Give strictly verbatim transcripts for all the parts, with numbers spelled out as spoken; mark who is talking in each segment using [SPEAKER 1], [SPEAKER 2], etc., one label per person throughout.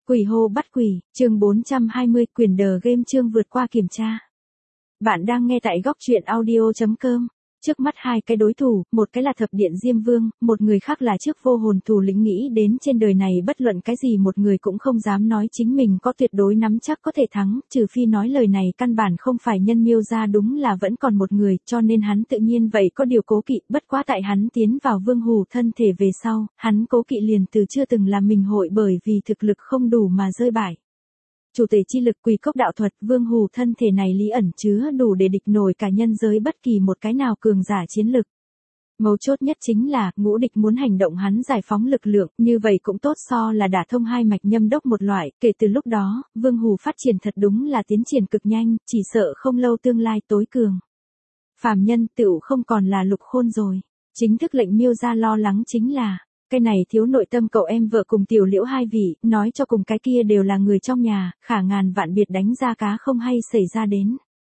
[SPEAKER 1] Quỷ hô bắt quỷ, chương bốn trăm hai mươi, quyền đờ game chương vượt qua kiểm tra. Bạn đang nghe tại góc truyện audio chấm com. Trước mắt hai cái đối thủ, một cái là thập điện Diêm Vương, một người khác là trước vô hồn thủ lĩnh. Nghĩ đến trên đời này bất luận cái gì một người cũng không dám nói chính mình có tuyệt đối nắm chắc có thể thắng, trừ phi nói lời này căn bản không phải nhân Miêu gia đúng là vẫn còn một người, cho nên hắn tự nhiên vậy có điều cố kỵ. Bất quá tại hắn tiến vào Vương Hủ thân thể về sau, hắn cố kỵ liền từ chưa từng là mình hội bởi vì thực lực không đủ mà rơi bại. Chủ tể chi lực quỷ cốc đạo thuật, Vương Hủ thân thể này lý ẩn chứa đủ để địch nổi cả nhân giới bất kỳ một cái nào cường giả chiến lực. Mấu chốt nhất chính là, ngũ địch muốn hành động hắn giải phóng lực lượng, như vậy cũng tốt so là đả thông hai mạch nhâm đốc một loại. Kể từ lúc đó, Vương Hủ phát triển thật đúng là tiến triển cực nhanh, chỉ sợ không lâu tương lai tối cường. Phàm nhân tựu không còn là Lục Khôn rồi. Chính thức lệnh Miêu gia lo lắng chính là, cái này thiếu nội tâm cậu em vợ cùng Tiểu Liễu hai vị, nói cho cùng cái kia đều là người trong nhà, khả ngàn vạn biệt đánh ra cá không hay xảy ra đến.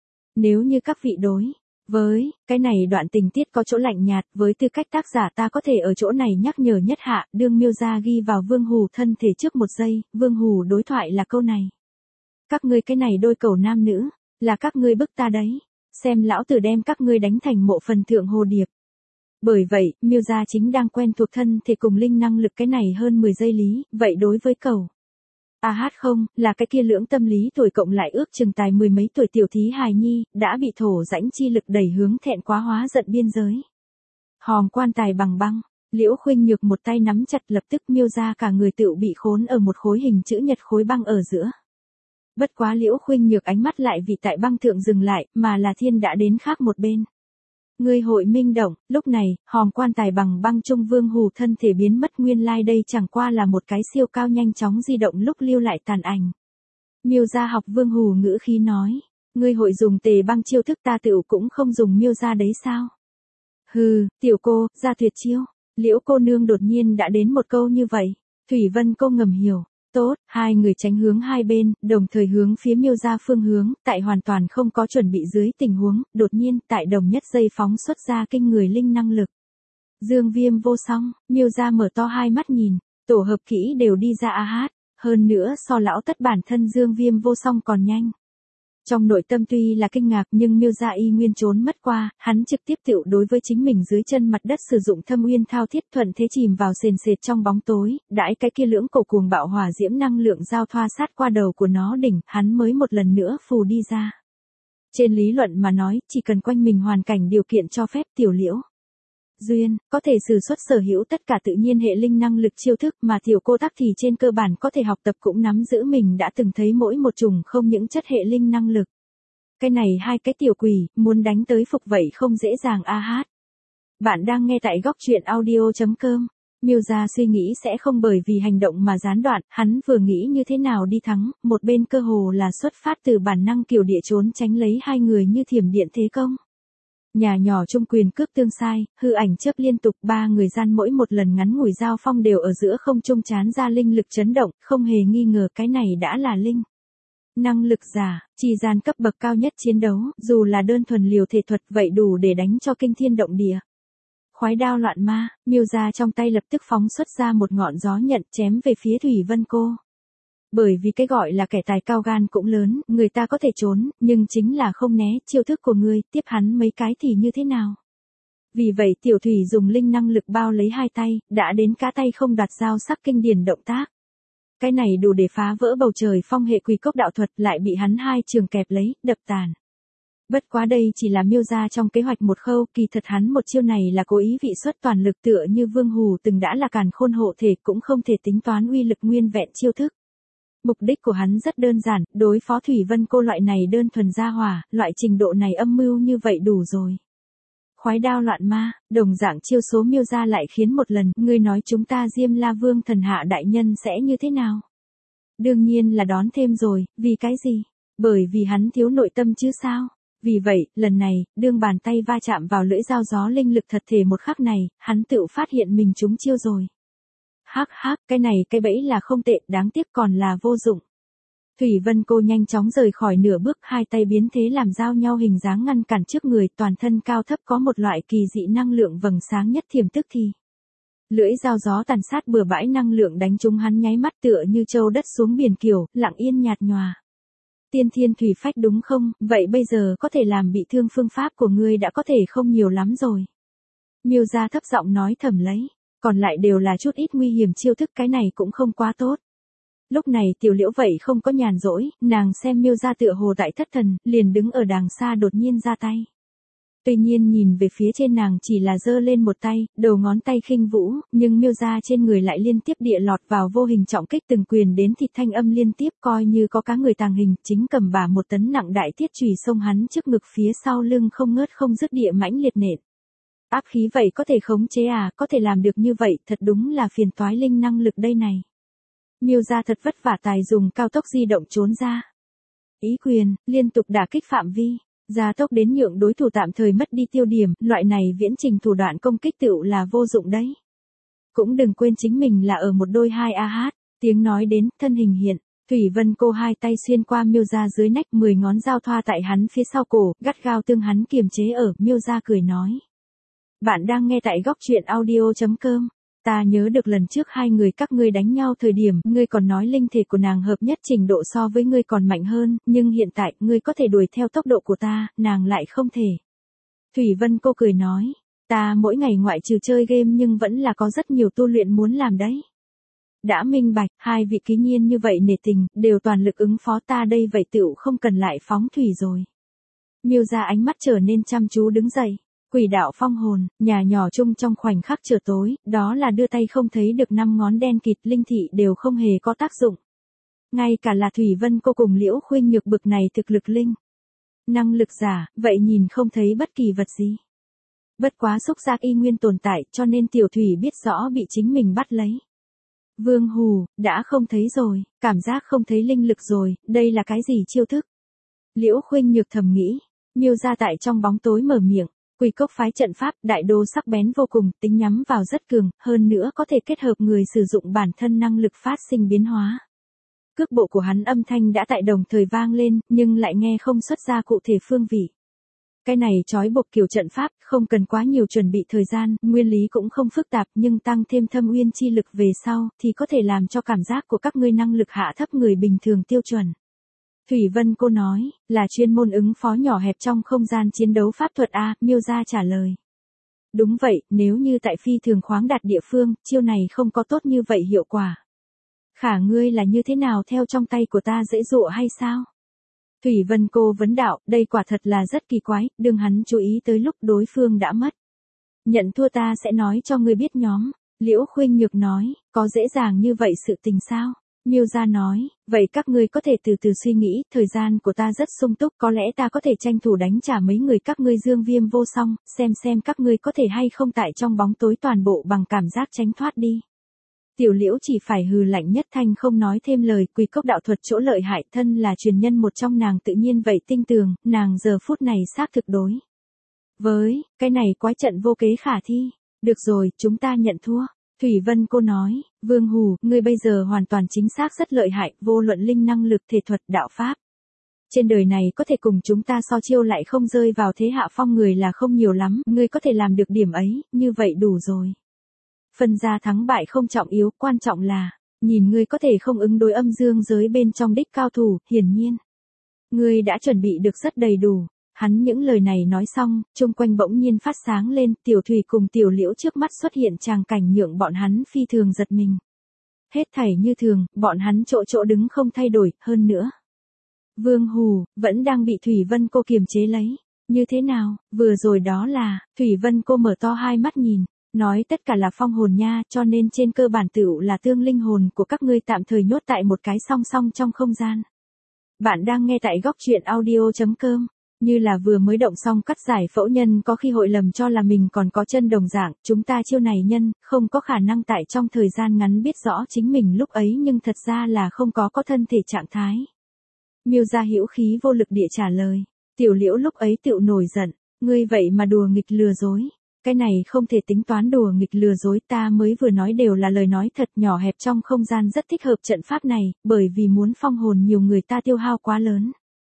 [SPEAKER 1] Nếu như các vị đối với cái này đoạn tình tiết có chỗ lạnh nhạt, với tư cách tác giả ta có thể ở chỗ này nhắc nhở nhất hạ, đương Miêu gia ghi vào Vương Hủ thân thể trước một giây, Vương Hủ đối thoại là câu này: các ngươi cái này đôi cẩu nam nữ, là các ngươi bức ta đấy, xem lão tử đem các ngươi đánh thành mộ phần thượng hồ điệp. Bởi vậy, Miêu gia chính đang quen thuộc thân thể cùng linh năng lực cái này hơn mười giây lý, vậy đối với cẩu A hát không, là cái kia lưỡng tâm lý tuổi cộng lại ước chừng tài mười mấy tuổi tiểu thí hài nhi, đã bị thổ rãnh chi lực đẩy hướng thẹn quá hóa giận biên giới. Hòm quan tài bằng băng, Liễu Khuynh Nhược một tay nắm chặt, lập tức Miêu gia cả người tựu bị khốn ở một khối hình chữ nhật khối băng ở giữa. Bất quá Liễu Khuynh Nhược ánh mắt lại vì tại băng thượng dừng lại, mà là thiên đã đến khác một bên. Ngươi hội minh động, lúc này, hòm quan tài bằng băng trung Vương Hủ thân thể biến mất nguyên lai đây chẳng qua là một cái siêu cao nhanh chóng di động lúc lưu lại tàn ảnh. Miêu gia học Vương Hủ ngữ khí nói, ngươi hội dùng tề băng chiêu thức ta tựu cũng không dùng Miêu gia đấy sao? Hừ, tiểu cô, ra tuyệt chiêu. Liễu cô nương đột nhiên đã đến một câu như vậy. Thủy Vân cô ngầm hiểu. Tốt, hai người tránh hướng hai bên, đồng thời hướng phía Miêu gia phương hướng, tại hoàn toàn không có chuẩn bị dưới tình huống, đột nhiên, tại đồng nhất giây phóng xuất ra kinh người linh năng lực. Dương Viêm vô song, Miêu gia mở to hai mắt nhìn, tổ hợp kỹ đều đi ra a hát, hơn nữa so lão tất bản thân Dương Viêm vô song còn nhanh. Trong nội tâm tuy là kinh ngạc nhưng Miêu gia y nguyên trốn mất qua, hắn trực tiếp tựu đối với chính mình dưới chân mặt đất sử dụng thâm uyên thao thiết thuận thế chìm vào sền sệt trong bóng tối, đãi cái kia lưỡng cổ cuồng bạo hỏa diễm năng lượng giao thoa sát qua đầu của nó đỉnh, hắn mới một lần nữa phù đi ra. Trên lý luận mà nói, chỉ cần quanh mình hoàn cảnh điều kiện cho phép Tiểu Liễu Duyên, có thể sử xuất sở hữu tất cả tự nhiên hệ linh năng lực chiêu thức mà tiểu cô tác thì trên cơ bản có thể học tập cũng nắm giữ mình đã từng thấy mỗi một chủng không những chất hệ linh năng lực. Cái này hai cái tiểu quỷ, muốn đánh tới phục vậy không dễ dàng a hát. Bạn đang nghe tại góc truyện audio chấm com. Miêu gia suy nghĩ sẽ không bởi vì hành động mà gián đoạn, hắn vừa nghĩ như thế nào đi thắng, một bên cơ hồ là xuất phát từ bản năng kiểu địa trốn tránh lấy hai người như thiểm điện thế công. Nhà nhỏ trung quyền cước tương sai, hư ảnh chớp liên tục, ba người gian mỗi một lần ngắn ngủi giao phong đều ở giữa không trung trán ra linh lực chấn động, không hề nghi ngờ cái này đã là linh năng lực giả, chỉ gian cấp bậc cao nhất chiến đấu, dù là đơn thuần liều thể thuật vậy đủ để đánh cho kinh thiên động địa. Khoái đao loạn ma, Miêu gia trong tay lập tức phóng xuất ra một ngọn gió nhận chém về phía Thủy Vân cô. Bởi vì cái gọi là kẻ tài cao gan cũng lớn, người ta có thể trốn, nhưng chính là không né chiêu thức của ngươi, tiếp hắn mấy cái thì như thế nào? Vì vậy tiểu thủy dùng linh năng lực bao lấy hai tay, đã đến cá tay không đoạt dao sắc kinh điển động tác. Cái này đủ để phá vỡ bầu trời phong hệ quỷ cốc đạo thuật, lại bị hắn hai trường kẹp lấy, đập tàn. Bất quá đây chỉ là Miêu gia trong kế hoạch một khâu, kỳ thật hắn một chiêu này là cố ý vị xuất toàn lực tựa như Vương Hủ từng đã là càn khôn hộ thể cũng không thể tính toán uy lực nguyên vẹn chiêu thức. Mục đích của hắn rất đơn giản, đối phó Thủy Vân cô loại này đơn thuần gia hỏa, loại trình độ này âm mưu như vậy đủ rồi. Khoái đao loạn ma, đồng dạng chiêu số Miêu gia lại khiến một lần, ngươi nói chúng ta Diêm La Vương thần hạ đại nhân sẽ như thế nào? Đương nhiên là đón thêm rồi, vì cái gì? Bởi vì hắn thiếu nội tâm chứ sao? Vì vậy, lần này, đương bàn tay va chạm vào lưỡi dao gió linh lực thật thể một khắc này, hắn tự phát hiện mình trúng chiêu rồi. Hắc hắc, cái này cái bẫy là không tệ, đáng tiếc còn là vô dụng. Thủy Vân cô nhanh chóng rời khỏi nửa bước, hai tay biến thế làm giao nhau hình dáng ngăn cản trước người, toàn thân cao thấp có một loại kỳ dị năng lượng vầng sáng nhất thiểm tức thì. Lưỡi dao gió tàn sát bừa bãi năng lượng đánh trúng hắn nháy mắt tựa như châu đất xuống biển kiểu, lặng yên nhạt nhòa. Tiên thiên thủy phách đúng không, vậy bây giờ có thể làm bị thương phương pháp của ngươi đã có thể không nhiều lắm rồi. Miêu gia thấp giọng nói thầm lấy, còn lại đều là chút ít nguy hiểm chiêu thức, cái này cũng không quá tốt. Lúc này Tiểu Liễu vậy không có nhàn rỗi, nàng xem Miêu gia tựa hồ tại thất thần, liền đứng ở đàng xa đột nhiên ra tay. Tuy nhiên nhìn về phía trên nàng chỉ là giơ lên một tay, đầu ngón tay khinh vũ, nhưng Miêu gia trên người lại liên tiếp địa lọt vào vô hình trọng kích, từng quyền đến thịt thanh âm liên tiếp, coi như có cá người tàng hình, chính cầm bả một tấn nặng đại thiết chùy xông hắn trước ngực phía sau lưng không ngớt không dứt địa mãnh liệt nện. Áp khí vậy có thể khống chế à, có thể làm được như vậy, thật đúng là phiền toái linh năng lực đây này. Miêu gia thật vất vả tài dùng cao tốc di động trốn ra. Ý quyền, liên tục đả kích phạm vi, gia tốc đến nhượng đối thủ tạm thời mất đi tiêu điểm, loại này viễn trình thủ đoạn công kích tựu là vô dụng đấy. Cũng đừng quên chính mình là ở một đôi hai a hát, tiếng nói đến, thân hình hiện, Thủy Vân cô hai tay xuyên qua Miêu gia dưới nách, mười ngón dao thoa tại hắn phía sau cổ, gắt gao tương hắn kiềm chế ở, Miêu gia cười nói. Bạn đang nghe tại góc truyện audio chấm com. Ta nhớ được lần trước hai người các ngươi đánh nhau thời điểm, ngươi còn nói linh thể của nàng hợp nhất trình độ so với ngươi còn mạnh hơn, nhưng hiện tại, ngươi có thể đuổi theo tốc độ của ta, nàng lại không thể. Thủy Vân cô cười nói, ta mỗi ngày ngoại trừ chơi game nhưng vẫn là có rất nhiều tu luyện muốn làm đấy. Đã minh bạch, hai vị ký nhiên như vậy nể tình, đều toàn lực ứng phó ta đây vậy tựu không cần lại phóng thủy rồi. Miêu gia ánh mắt trở nên chăm chú đứng dậy. Quỷ đạo phong hồn, nhà nhỏ chung trong khoảnh khắc trở tối, đó là đưa tay không thấy được năm ngón đen kịt, linh thị đều không hề có tác dụng. Ngay cả là Thủy Vân cô cùng Liễu Khuynh Nhược bực này thực lực linh. Năng lực giả, vậy nhìn không thấy bất kỳ vật gì. Bất quá xúc giác y nguyên tồn tại, cho nên Tiểu Thủy biết rõ bị chính mình bắt lấy. Vương Hù, đã không thấy rồi, cảm giác không thấy linh lực rồi, đây là cái gì chiêu thức? Liễu Khuynh Nhược thầm nghĩ, Miêu gia tại trong bóng tối mở miệng. Quỷ cốc phái trận pháp, đại đô sắc bén vô cùng, tính nhắm vào rất cường, hơn nữa có thể kết hợp người sử dụng bản thân năng lực phát sinh biến hóa. Cước bộ của hắn âm thanh đã tại đồng thời vang lên, nhưng lại nghe không xuất ra cụ thể phương vị. Cái này trói buộc kiểu trận pháp, không cần quá nhiều chuẩn bị thời gian, nguyên lý cũng không phức tạp, nhưng tăng thêm thâm uyên chi lực về sau, thì có thể làm cho cảm giác của các ngươi năng lực hạ thấp người bình thường tiêu chuẩn. Thủy Vân cô nói, là chuyên môn ứng phó nhỏ hẹp trong không gian chiến đấu pháp thuật A, Miêu gia trả lời. Đúng vậy, nếu như tại phi thường khoáng đạt địa phương, chiêu này không có tốt như vậy hiệu quả. Khả ngươi là như thế nào theo trong tay của ta dễ dụ hay sao? Thủy Vân cô vấn đạo, đây quả thật là rất kỳ quái, đừng hắn chú ý tới lúc đối phương đã mất. Nhận thua ta sẽ nói cho ngươi biết nhóm, Liễu Khuynh Nhược nói, có dễ dàng như vậy sự tình sao? Miêu gia nói, vậy các ngươi có thể từ từ suy nghĩ, thời gian của ta rất sung túc, có lẽ ta có thể tranh thủ đánh trả mấy người các ngươi dương viêm vô song, xem xem các ngươi có thể hay không tại trong bóng tối toàn bộ bằng cảm giác tránh thoát đi. Tiểu Liễu chỉ phải hừ lạnh nhất thanh không nói thêm lời, Quỷ cốc đạo thuật chỗ lợi hại, thân là truyền nhân một trong nàng tự nhiên vậy tinh tường, nàng giờ phút này xác thực đối. Với, cái này quái trận vô kế khả thi, được rồi, chúng ta nhận thua. Thủy Vân cô nói, Vương Hù, ngươi bây giờ hoàn toàn chính xác rất lợi hại, vô luận linh năng lực thể thuật đạo pháp. Trên đời này có thể cùng chúng ta so chiêu lại không rơi vào thế hạ phong người là không nhiều lắm, ngươi có thể làm được điểm ấy, như vậy đủ rồi. Phân ra thắng bại không trọng yếu, quan trọng là, nhìn ngươi có thể không ứng đối âm dương giới bên trong đích cao thủ, hiển nhiên. Ngươi đã chuẩn bị được rất đầy đủ. Hắn những lời này nói xong, chung quanh bỗng nhiên phát sáng lên, Tiểu Thủy cùng Tiểu Liễu trước mắt xuất hiện tràng cảnh nhượng bọn hắn phi thường giật mình. Hết thảy như thường, bọn hắn chỗ chỗ đứng không thay đổi, hơn nữa. Vương Hù, vẫn đang bị Thủy Vân cô kiềm chế lấy. Như thế nào, vừa rồi đó là, Thủy Vân cô mở to hai mắt nhìn, nói tất cả là phong hồn nha, cho nên trên cơ bản tựu là tương linh hồn của các ngươi tạm thời nhốt tại một cái song song trong không gian. Bạn đang nghe tại góc truyện audio chấm com. Như là vừa mới động xong cắt giải phẫu nhân có khi hội lầm cho là mình còn có chân đồng dạng, chúng ta chiêu này nhân, không có khả năng tại trong thời gian ngắn biết rõ chính mình lúc ấy nhưng thật ra là không có có thân thể trạng thái. Miêu gia hữu khí vô lực địa trả lời, Tiểu Liễu lúc ấy tựu nổi giận, ngươi vậy mà đùa nghịch lừa dối. Cái này không thể tính toán đùa nghịch lừa dối, ta mới vừa nói đều là lời nói thật, nhỏ hẹp trong không gian rất thích hợp trận pháp này, bởi vì muốn phong hồn nhiều người ta tiêu hao quá lớn.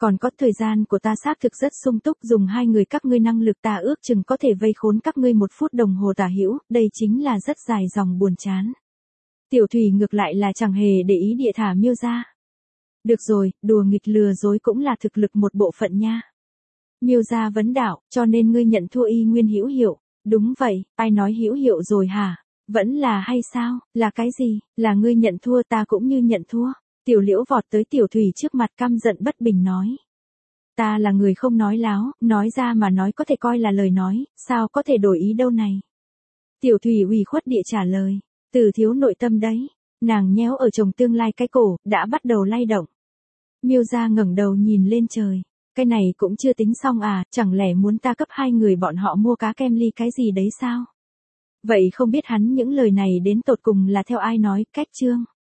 [SPEAKER 1] Còn có thời gian của ta xác thực rất sung túc, dùng hai người các ngươi năng lực ta ước chừng có thể vây khốn các ngươi một phút đồng hồ tả hữu, đây chính là rất dài dòng buồn chán. Tiểu Thủy ngược lại là chẳng hề để ý địa thả Miêu ra. Được rồi, đùa nghịch lừa dối cũng là thực lực một bộ phận nha. Miêu ra vấn đạo, cho nên ngươi nhận thua y nguyên hữu hiệu. Đúng vậy, ai nói hữu hiệu rồi hả? Vẫn là hay sao, là cái gì, là ngươi nhận thua ta cũng như nhận thua. Tiểu Liễu vọt tới Tiểu Thủy trước mặt căm giận bất bình nói. Ta là người không nói láo, nói ra mà nói có thể coi là lời nói, sao có thể đổi ý đâu này. Tiểu Thủy ủy khuất địa trả lời, Từ thiếu nội tâm đấy. Nàng nhéo ở chồng tương lai cái cổ, đã bắt đầu lay động. Miêu ra ngẩng đầu nhìn lên trời. Cái này cũng chưa tính xong à, chẳng lẽ muốn ta cấp hai người bọn họ mua cá kem ly cái gì đấy sao? Vậy không biết hắn những lời này đến tột cùng là theo ai nói, cách chương.